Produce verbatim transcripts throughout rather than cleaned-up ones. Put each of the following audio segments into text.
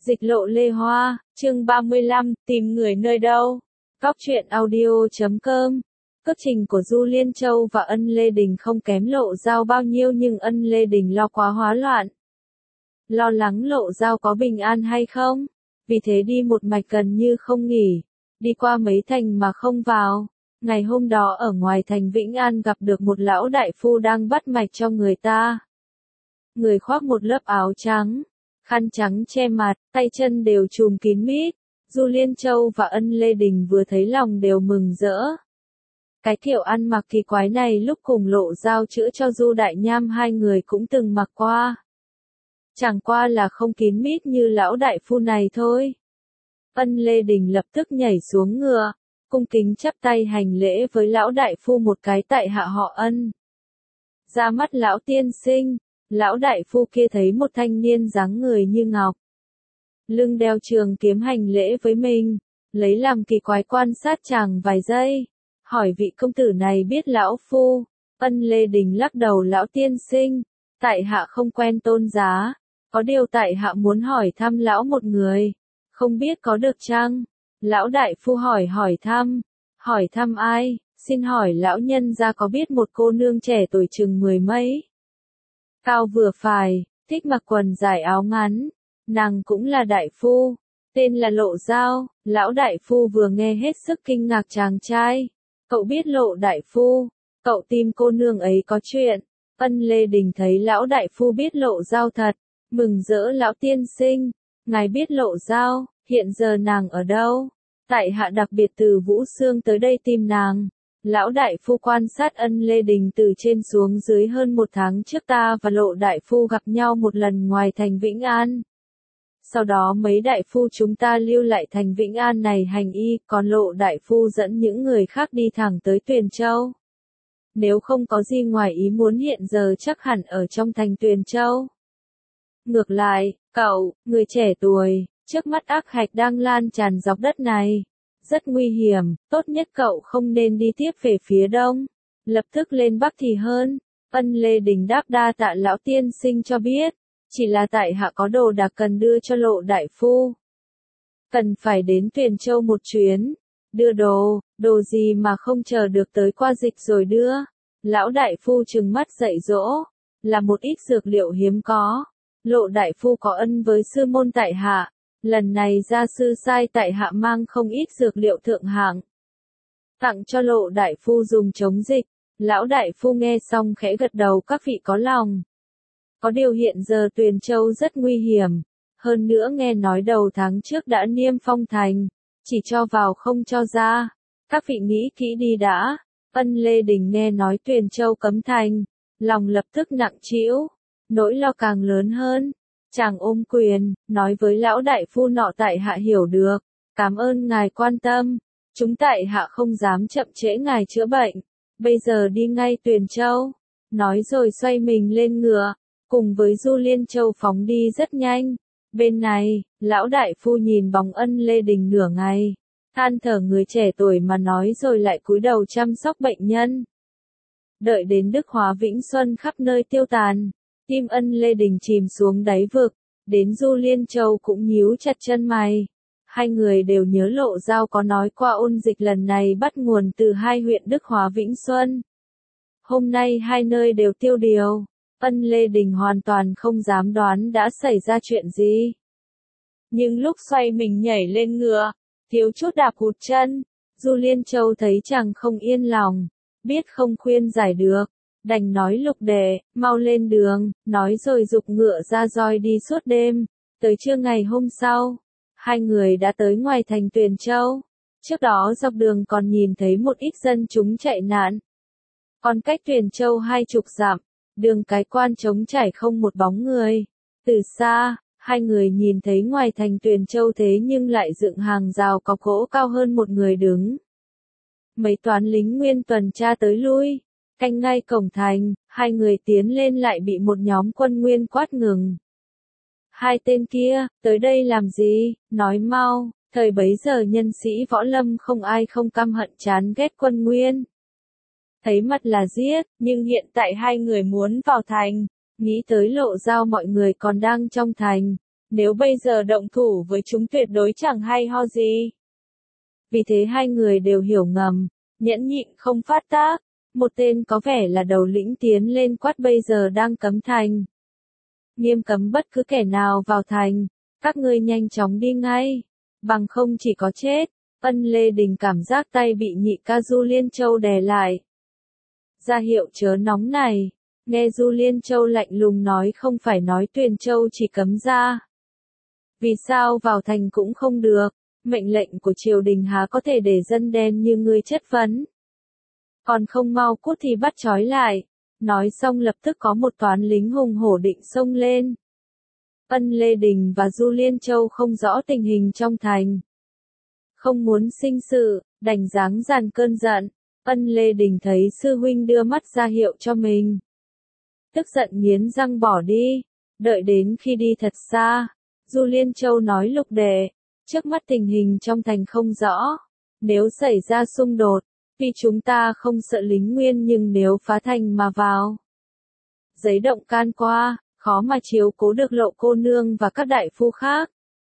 Dịch lộ Lê Hoa, chương ba mươi lăm, tìm người nơi đâu? Góc truyện audio chấm com. Cước trình của Du Liên Châu và Ân Lê Đình không kém Lộ Giao bao nhiêu, nhưng Ân Lê Đình lo quá hóa loạn. Lo lắng Lộ Giao có bình an hay không? Vì thế đi một mạch gần như không nghỉ, đi qua mấy thành mà không vào. Ngày hôm đó ở ngoài thành Vĩnh An gặp được một lão đại phu đang bắt mạch cho người ta. Người khoác một lớp áo trắng, khăn trắng che mặt, tay chân đều trùm kín mít. Du Liên Châu và Ân Lê Đình vừa thấy lòng đều mừng rỡ. Cái kiểu ăn mặc kỳ quái này lúc cùng Lộ Giao chữa cho Du Đại Nham hai người cũng từng mặc qua. Chẳng qua là không kín mít như lão đại phu này thôi. Ân Lê Đình lập tức nhảy xuống ngựa, cung kính chắp tay hành lễ với lão đại phu một cái, tại hạ họ Ân. Ra mắt lão tiên sinh. Lão đại phu kia thấy một thanh niên dáng người như ngọc, lưng đeo trường kiếm hành lễ với mình, lấy làm kỳ quái quan sát chàng vài giây, hỏi vị công tử này biết lão phu. Ân Lê Đình lắc đầu, lão tiên sinh, tại hạ không quen tôn giá, có điều tại hạ muốn hỏi thăm lão một người, không biết có được chăng? Lão đại phu hỏi hỏi thăm, hỏi thăm ai? Xin hỏi lão nhân gia có biết một cô nương trẻ tuổi chừng mười mấy, cao vừa phải, thích mặc quần dài áo ngắn, nàng cũng là đại phu, tên là Lộ Giao. Lão đại phu vừa nghe hết sức kinh ngạc, chàng trai, cậu biết Lộ đại phu, cậu tìm cô nương ấy có chuyện? Ân Lê Đình thấy lão đại phu biết Lộ Giao thật, mừng rỡ, lão tiên sinh, ngài biết Lộ Giao, hiện giờ nàng ở đâu? Tại hạ đặc biệt từ Vũ Xương tới đây tìm nàng. Lão đại phu quan sát Ân Lê Đình từ trên xuống dưới hơn một tháng trước, ta và Lộ đại phu gặp nhau một lần ngoài thành Vĩnh An. Sau đó mấy đại phu chúng ta lưu lại thành Vĩnh An này hành y, còn Lộ đại phu dẫn những người khác đi thẳng tới Tuyền Châu. Nếu không có gì ngoài ý muốn hiện giờ chắc hẳn ở trong thành Tuyền Châu. Ngược lại, cậu, người trẻ tuổi, trước mắt ác hạch đang lan tràn dọc đất này. Rất nguy hiểm, tốt nhất cậu không nên đi tiếp về phía đông, lập tức lên bắc thì hơn. Ân Lê Đình đáp, đa tạ lão tiên sinh cho biết, chỉ là tại hạ có đồ đạc cần đưa cho Lộ đại phu. Cần phải đến Tuyền Châu một chuyến, đưa đồ, đồ gì mà không chờ được tới qua dịch rồi đưa. Lão đại phu trừng mắt dạy dỗ, là một ít dược liệu hiếm có. Lộ đại phu có ân với sư môn tại hạ. Lần này gia sư sai tại hạ mang không ít dược liệu thượng hạng, tặng cho Lộ đại phu dùng chống dịch. Lão đại phu nghe xong khẽ gật đầu, các vị có lòng. Có điều hiện giờ Tuyền Châu rất nguy hiểm, hơn nữa nghe nói đầu tháng trước đã niêm phong thành, chỉ cho vào không cho ra. Các vị nghĩ kỹ đi đã. Ân Lê Đình nghe nói Tuyền Châu cấm thành, lòng lập tức nặng trĩu, nỗi lo càng lớn hơn. Chàng ôm quyền, nói với lão đại phu nọ, tại hạ hiểu được, cảm ơn ngài quan tâm, chúng tại hạ không dám chậm trễ ngài chữa bệnh, bây giờ đi ngay Tuyền Châu. Nói rồi xoay mình lên ngựa, cùng với Du Liên Châu phóng đi rất nhanh. Bên này, lão đại phu nhìn bóng Ân Lê Đình nửa ngày, than thở người trẻ tuổi mà nói rồi lại cúi đầu chăm sóc bệnh nhân. Đợi đến Đức Hóa Vĩnh Xuân khắp nơi tiêu tàn, tim Ân Lê Đình chìm xuống đáy vực, đến Du Liên Châu cũng nhíu chặt chân mày. Hai người đều nhớ Lộ Giao có nói qua ôn dịch lần này bắt nguồn từ hai huyện Đức Hóa Vĩnh Xuân. Hôm nay hai nơi đều tiêu điều, Ân Lê Đình hoàn toàn không dám đoán đã xảy ra chuyện gì. Nhưng lúc xoay mình nhảy lên ngựa, thiếu chút đạp hụt chân, Du Liên Châu thấy chàng không yên lòng, biết không khuyên giải được. Đành nói Lục đệ, mau lên đường, nói rồi giục ngựa ra roi đi suốt đêm. Tới trưa ngày hôm sau, hai người đã tới ngoài thành Tuyền Châu. Trước đó dọc đường còn nhìn thấy một ít dân chúng chạy nạn. Còn cách Tuyền Châu hai chục dặm, đường cái quan trống trải không một bóng người. Từ xa, hai người nhìn thấy ngoài thành Tuyền Châu thế nhưng lại dựng hàng rào có gỗ cao hơn một người đứng. Mấy toán lính nguyên tuần tra tới lui, canh ngay cổng thành. Hai người tiến lên lại bị một nhóm quân nguyên quát ngừng. Hai tên kia, tới đây làm gì, nói mau. Thời bấy giờ nhân sĩ võ lâm không ai không căm hận chán ghét quân nguyên. Thấy mặt là giết, nhưng hiện tại hai người muốn vào thành, nghĩ tới Lộ Giao mọi người còn đang trong thành, Nếu bây giờ động thủ với chúng tuyệt đối chẳng hay ho gì. Vì thế hai người đều hiểu ngầm, nhẫn nhịn không phát tác. Một tên có vẻ là đầu lĩnh tiến lên quát bây giờ đang cấm thành. Nghiêm cấm bất cứ kẻ nào vào thành, các ngươi nhanh chóng đi ngay, bằng không chỉ có chết. Ân Lê Đình cảm giác tay bị nhị ca Du Liên Châu đè lại. Ra hiệu chớ nóng này, nghe Du Liên Châu lạnh lùng nói không phải nói Tuyền Châu chỉ cấm ra. Vì sao vào thành cũng không được, mệnh lệnh của triều đình há có thể để dân đen như ngươi chất vấn. Còn không mau cút thì bắt trói lại. Nói xong lập tức có một toán lính hùng hổ định xông lên. Ân Lê Đình và Du Liên Châu không rõ tình hình trong thành. Không muốn sinh sự, đành dáng dàn cơn giận. Ân Lê Đình thấy sư huynh đưa mắt ra hiệu cho mình. Tức giận nghiến răng bỏ đi. Đợi đến khi đi thật xa, Du Liên Châu nói Lục đệ, trước mắt tình hình trong thành không rõ. Nếu xảy ra xung đột, vì chúng ta không sợ lính nguyên nhưng nếu phá thành mà vào. Giấy động can qua, khó mà chiếu cố được Lộ cô nương và các đại phu khác.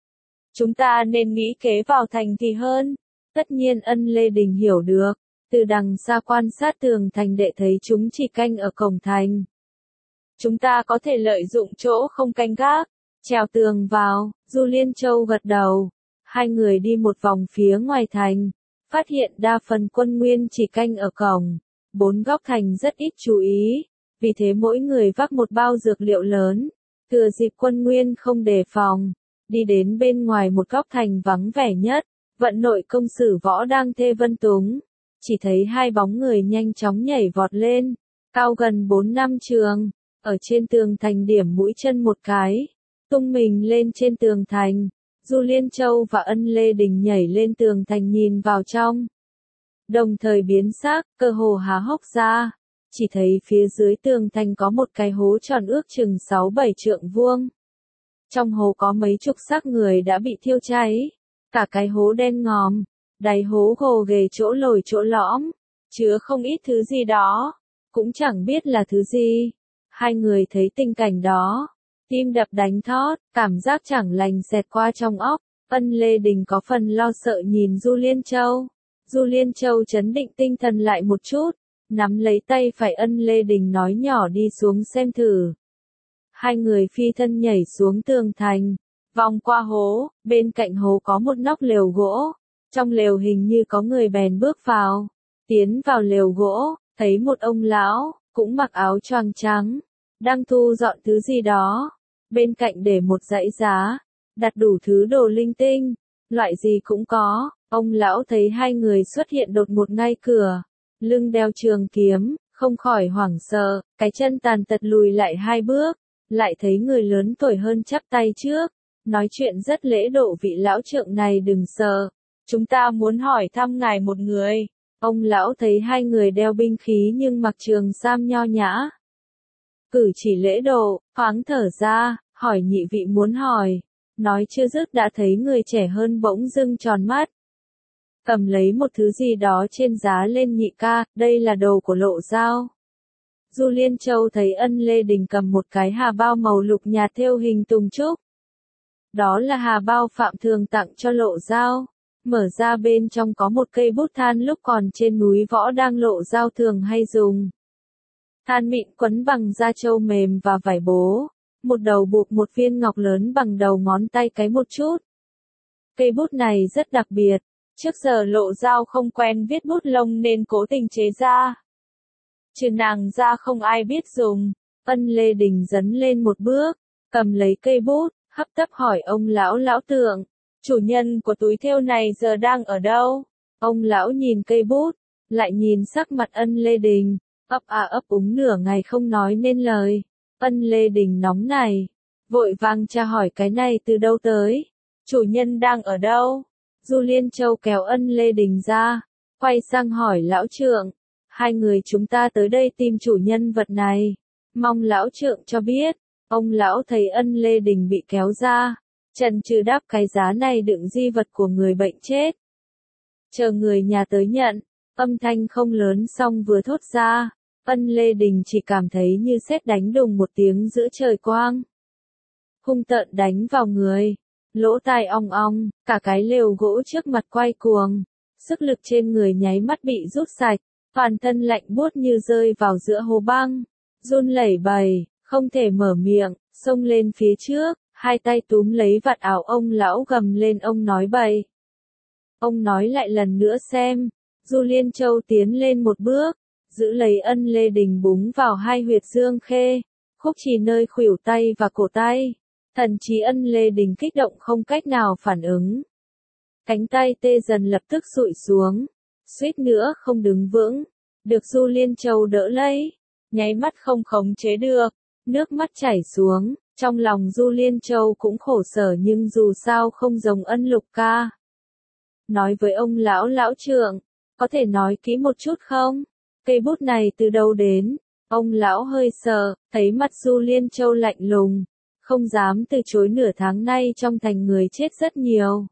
Chúng ta nên nghĩ kế vào thành thì hơn. Tất nhiên Ân Lê Đình hiểu được, từ đằng xa quan sát tường thành đệ thấy chúng chỉ canh ở cổng thành. Chúng ta có thể lợi dụng chỗ không canh gác, trèo tường vào. Du Liên Châu gật đầu. Hai người đi một vòng phía ngoài thành, phát hiện đa phần quân nguyên chỉ canh ở cổng, bốn góc thành rất ít chú ý, vì thế mỗi người vác một bao dược liệu lớn, thừa dịp quân nguyên không đề phòng, đi đến bên ngoài một góc thành vắng vẻ nhất, vận nội công sử võ đang thê vân túng, chỉ thấy hai bóng người nhanh chóng nhảy vọt lên, cao gần bốn năm trường, ở trên tường thành điểm mũi chân một cái, tung mình lên trên tường thành. Du Liên Châu và Ân Lê Đình nhảy lên tường thành nhìn vào trong. Đồng thời biến sắc, cơ hồ há hốc ra. Chỉ thấy phía dưới tường thành có một cái hố tròn ước chừng sáu bảy trượng vuông. Trong hố có mấy chục xác người đã bị thiêu cháy. Cả cái hố đen ngòm, đáy hố gồ ghề chỗ lồi chỗ lõm, chứa không ít thứ gì đó. Cũng chẳng biết là thứ gì. Hai người thấy tình cảnh đó. Tim đập đánh thót, cảm giác chẳng lành xẹt qua trong óc. Ân Lê Đình có phần lo sợ nhìn Du Liên Châu. Du Liên Châu trấn định tinh thần lại một chút, nắm lấy tay phải Ân Lê Đình nói nhỏ đi xuống xem thử. Hai người phi thân nhảy xuống tường thành, vòng qua hố, bên cạnh hố có một nóc lều gỗ. Trong lều hình như có người bèn bước vào, tiến vào lều gỗ, thấy một ông lão, cũng mặc áo choàng trắng, đang thu dọn thứ gì đó. Bên cạnh để một dãy giá, đặt đủ thứ đồ linh tinh, loại gì cũng có. Ông lão thấy hai người xuất hiện đột ngột ngay cửa, lưng đeo trường kiếm, không khỏi hoảng sợ, cái chân tàn tật lùi lại hai bước, lại thấy người lớn tuổi hơn chắp tay trước, nói chuyện rất lễ độ. Vị lão trượng này đừng sợ, chúng ta muốn hỏi thăm ngài một người. Ông lão thấy hai người đeo binh khí nhưng mặc trường sam nho nhã, cử chỉ lễ độ, thoáng thở ra, hỏi nhị vị muốn hỏi. Nói chưa dứt đã thấy người trẻ hơn bỗng dưng tròn mắt, cầm lấy một thứ gì đó trên giá lên. Nhị ca, đây là đồ của Lộ Dao. Du Liên Châu thấy Ân Lê Đình cầm một cái hà bao màu lục nhạt thêu hình tùng trúc. Đó là hà bao Phạm thường tặng cho Lộ Dao. Mở ra bên trong có một cây bút than lúc còn trên núi võ đang Lộ Dao thường hay dùng. Than mịn quấn bằng da trâu mềm và vải bố. Một đầu buộc một viên ngọc lớn bằng đầu ngón tay cái một chút. Cây bút này rất đặc biệt. Trước giờ Lộ Dao không quen viết bút lông nên cố tình chế ra. Trừ nàng ra không ai biết dùng. Ân Lê Đình dấn lên một bước, cầm lấy cây bút, hấp tấp hỏi ông lão lão tượng. Chủ nhân của túi thêu này giờ đang ở đâu? Ông lão nhìn cây bút, lại nhìn sắc mặt Ân Lê Đình, ấp à ấp úng nửa ngày không nói nên lời. Ân Lê Đình nóng này, vội vàng tra hỏi cái này từ đâu tới? Chủ nhân đang ở đâu? Du Liên Châu kéo Ân Lê Đình ra, quay sang hỏi lão trượng. Hai người chúng ta tới đây tìm chủ nhân vật này, mong lão trượng cho biết. Ông lão thấy Ân Lê Đình bị kéo ra, chần chừ đáp cái giá này đựng di vật của người bệnh chết. Chờ người nhà tới nhận, âm thanh không lớn xong vừa thốt ra, Ân Lê Đình chỉ cảm thấy như sét đánh đùng một tiếng giữa trời quang. hung tợn đánh vào người. Lỗ tai ong ong, cả cái lều gỗ trước mặt quay cuồng. Sức lực trên người nháy mắt bị rút sạch, toàn thân lạnh buốt như rơi vào giữa hồ băng. Run lẩy bẩy, không thể mở miệng, xông lên phía trước, hai tay túm lấy vạt áo ông lão gầm lên ông nói bậy. Ông nói lại lần nữa xem. Du Liên Châu tiến lên một bước, giữ lấy Ân Lê Đình búng vào hai huyệt dương khê, khúc chỉ nơi khuỷu tay và cổ tay. Thần trí Ân Lê Đình kích động không cách nào phản ứng. Cánh tay tê dần lập tức sụi xuống, suýt nữa không đứng vững, được Du Liên Châu đỡ lấy, nháy mắt không khống chế được, nước mắt chảy xuống, trong lòng Du Liên Châu cũng khổ sở nhưng dù sao không giống Ân Lục ca. Nói với ông lão lão trượng, có thể nói kỹ một chút không? Cây bút này từ đâu đến? Ông lão hơi sợ, thấy mặt Du Liên Châu lạnh lùng, không dám từ chối. Nửa tháng nay trong thành người chết rất nhiều.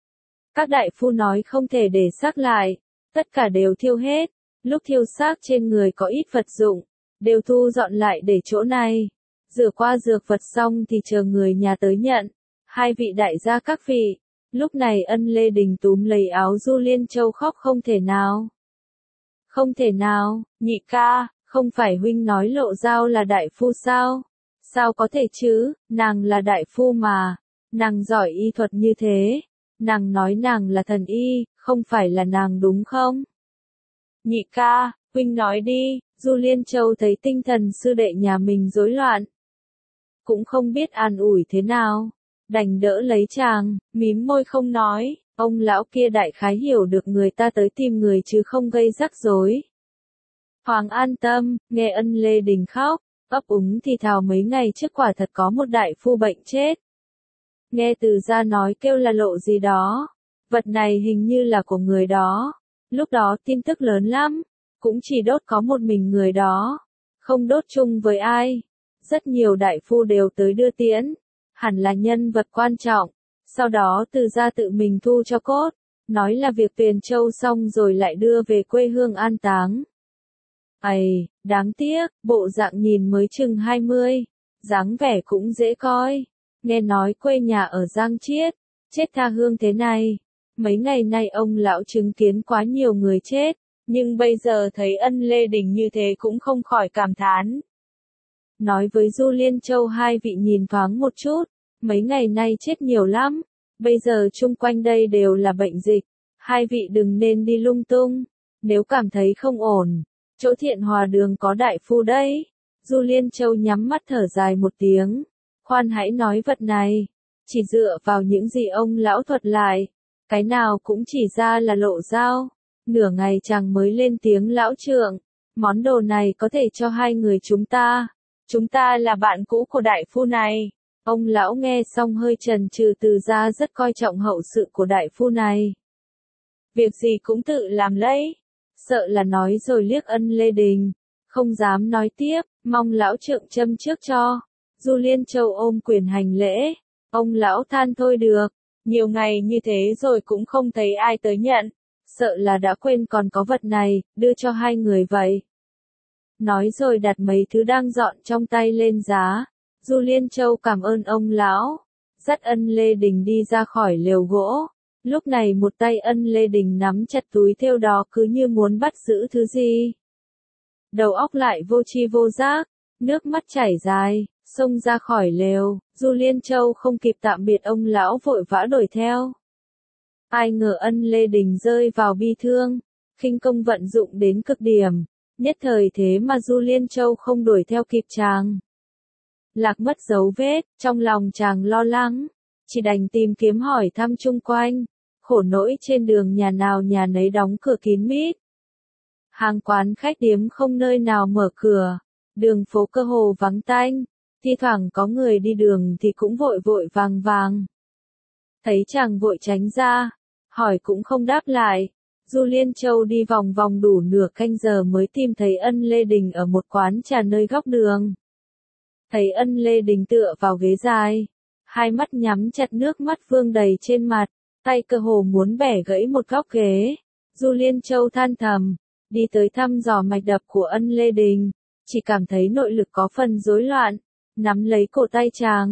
Các đại phu nói không thể để xác lại, tất cả đều thiêu hết, lúc thiêu xác trên người có ít vật dụng, đều thu dọn lại để chỗ này. Rửa qua dược vật xong thì chờ người nhà tới nhận. Hai vị đại gia các vị. Lúc này Ân Lê Đình túm lấy áo Du Liên Châu khóc không thể nào. Không thể nào, nhị ca, không phải huynh nói Lộ Giao là đại phu sao? Sao có thể chứ, nàng là đại phu mà, nàng giỏi y thuật như thế, nàng nói nàng là thần y, không phải là nàng đúng không? Nhị ca, huynh nói đi. Du Liên Châu thấy tinh thần sư đệ nhà mình rối loạn, cũng không biết an ủi thế nào, đành đỡ lấy chàng, mím môi không nói. Ông lão kia đại khái hiểu được người ta tới tìm người chứ không gây rắc rối. Hoàng an tâm, nghe Ân Lê Đình khóc, ấp úng thì thào mấy ngày trước quả thật có một đại phu bệnh chết. Nghe từ gia nói kêu là lộ gì đó, vật này hình như là của người đó. Lúc đó tin tức lớn lắm, cũng chỉ đốt có một mình người đó, không đốt chung với ai. Rất nhiều đại phu đều tới đưa tiễn, hẳn là nhân vật quan trọng. Sau đó từ gia tự mình thu cho cốt, nói là việc Tuyền Châu xong rồi lại đưa về quê hương an táng. Ây, đáng tiếc, bộ dạng nhìn mới chừng hai mươi, dáng vẻ cũng dễ coi. Nghe nói quê nhà ở Giang Chiết, chết tha hương thế này. Mấy ngày nay ông lão chứng kiến quá nhiều người chết, nhưng bây giờ thấy Ân Lê Đình như thế cũng không khỏi cảm thán. Nói với Du Liên Châu hai vị nhìn thoáng một chút, mấy ngày nay chết nhiều lắm, bây giờ chung quanh đây đều là bệnh dịch, hai vị đừng nên đi lung tung, nếu cảm thấy không ổn, chỗ Thiện Hòa đường có đại phu đấy. Du Liên Châu nhắm mắt thở dài một tiếng, khoan hãy nói vật này, chỉ dựa vào những gì ông lão thuật lại, cái nào cũng chỉ ra là Lộ Giao. Nửa ngày chàng mới lên tiếng lão trượng, món đồ này có thể cho hai người chúng ta, chúng ta là bạn cũ của đại phu này. Ông lão nghe xong hơi chần chừ. Từ gia rất coi trọng hậu sự của đại phu này. Việc gì cũng tự làm lấy, sợ là nói rồi liếc Ân Lê Đình, không dám nói tiếp, mong lão trượng châm trước cho. Du Liên Châu ôm quyền hành lễ, ông lão than thôi được, nhiều ngày như thế rồi cũng không thấy ai tới nhận, sợ là đã quên còn có vật này, đưa cho hai người vậy. Nói rồi đặt mấy thứ đang dọn trong tay lên giá. Du Liên Châu cảm ơn ông lão, dắt Ân Lê Đình đi ra khỏi lều gỗ. Lúc này một tay Ân Lê Đình nắm chặt túi thêu đó cứ như muốn bắt giữ thứ gì. Đầu óc lại vô tri vô giác, nước mắt chảy dài, xông ra khỏi lều. Du Liên Châu không kịp tạm biệt ông lão vội vã đuổi theo. Ai ngờ Ân Lê Đình rơi vào bi thương, khinh công vận dụng đến cực điểm, nhất thời thế mà Du Liên Châu không đuổi theo kịp chàng. Lạc mất dấu vết, trong lòng chàng lo lắng, chỉ đành tìm kiếm hỏi thăm chung quanh, khổ nỗi trên đường nhà nào nhà nấy đóng cửa kín mít. Hàng quán khách điếm không nơi nào mở cửa, đường phố cơ hồ vắng tanh, thi thoảng có người đi đường thì cũng vội vội vàng vàng. Thấy chàng vội tránh ra, hỏi cũng không đáp lại, Du Liên Châu đi vòng vòng đủ nửa canh giờ mới tìm thấy Ân Lê Đình ở một quán trà nơi góc đường. Thấy Ân Lê Đình tựa vào ghế dài, hai mắt nhắm chặt, nước mắt vương đầy trên mặt, tay cơ hồ muốn bẻ gãy một góc ghế. Du Liên Châu than thầm, đi tới thăm dò mạch đập của Ân Lê Đình, chỉ cảm thấy nội lực có phần rối loạn, nắm lấy cổ tay chàng,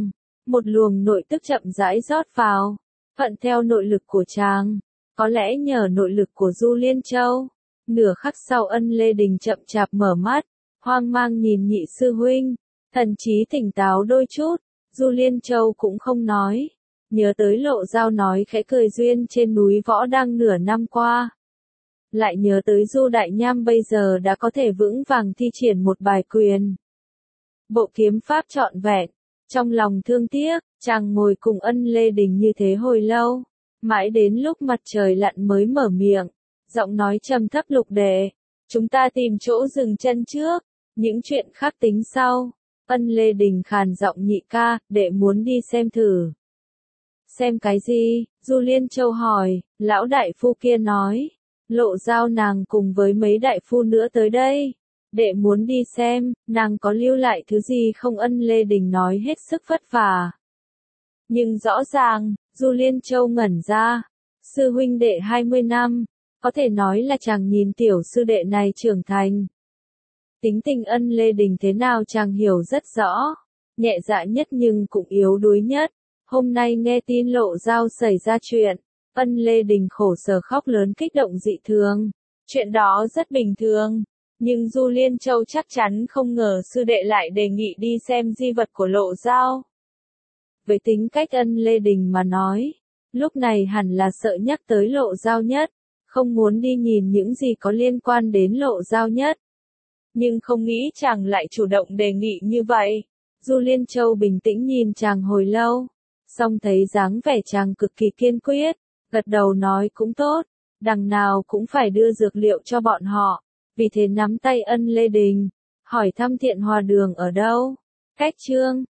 Một luồng nội tức chậm rãi rót vào, thuận theo nội lực của chàng. Có lẽ nhờ nội lực của Du Liên Châu. Nửa khắc sau Ân Lê Đình chậm chạp mở mắt, hoang mang nhìn nhị sư huynh, thần trí tỉnh táo đôi chút. Du Liên Châu cũng không nói, nhớ tới Lộ Dao nói khẽ cười duyên trên núi Võ Đăng nửa năm qua. Lại nhớ tới Du Đại Nham bây giờ đã có thể vững vàng thi triển một bài quyền. Bộ kiếm pháp trọn vẹn, trong lòng thương tiếc, chàng ngồi cùng Ân Lê Đình như thế hồi lâu, mãi đến lúc mặt trời lặn mới mở miệng, giọng nói trầm thấp: Lục đệ, chúng ta tìm chỗ dừng chân trước, những chuyện khác tính sau. Ân Lê Đình khàn giọng: Nhị ca, đệ muốn đi xem thử. Xem cái gì? Du Liên Châu hỏi. Lão đại phu kia nói, Lộ Dao nàng cùng với mấy đại phu nữa tới đây. Đệ muốn đi xem, nàng có lưu lại thứ gì không? Ân Lê Đình nói hết sức vất vả. Nhưng rõ ràng, Du Liên Châu ngẩn ra. Sư huynh đệ hai mươi năm, có thể nói là chàng nhìn tiểu sư đệ này trưởng thành. Tính tình Ân Lê Đình thế nào chàng hiểu rất rõ. Nhẹ dạ nhất nhưng cũng yếu đuối nhất. Hôm nay nghe tin Lộ Dao xảy ra chuyện, Ân Lê Đình khổ sở khóc lớn kích động dị thường. Chuyện đó rất bình thường. Nhưng Du Liên Châu chắc chắn không ngờ sư đệ lại đề nghị đi xem di vật của Lộ Dao. Với tính cách Ân Lê Đình mà nói, lúc này hẳn là sợ nhắc tới Lộ Dao nhất, không muốn đi nhìn những gì có liên quan đến Lộ Dao nhất. Nhưng không nghĩ chàng lại chủ động đề nghị như vậy. Du Liên Châu bình tĩnh nhìn chàng hồi lâu, xong thấy dáng vẻ chàng cực kỳ kiên quyết, gật đầu nói cũng tốt, đằng nào cũng phải đưa dược liệu cho bọn họ. Vì thế nắm tay Ân Lê Đình, hỏi thăm Thiện Hòa Đường ở đâu. Cách Trương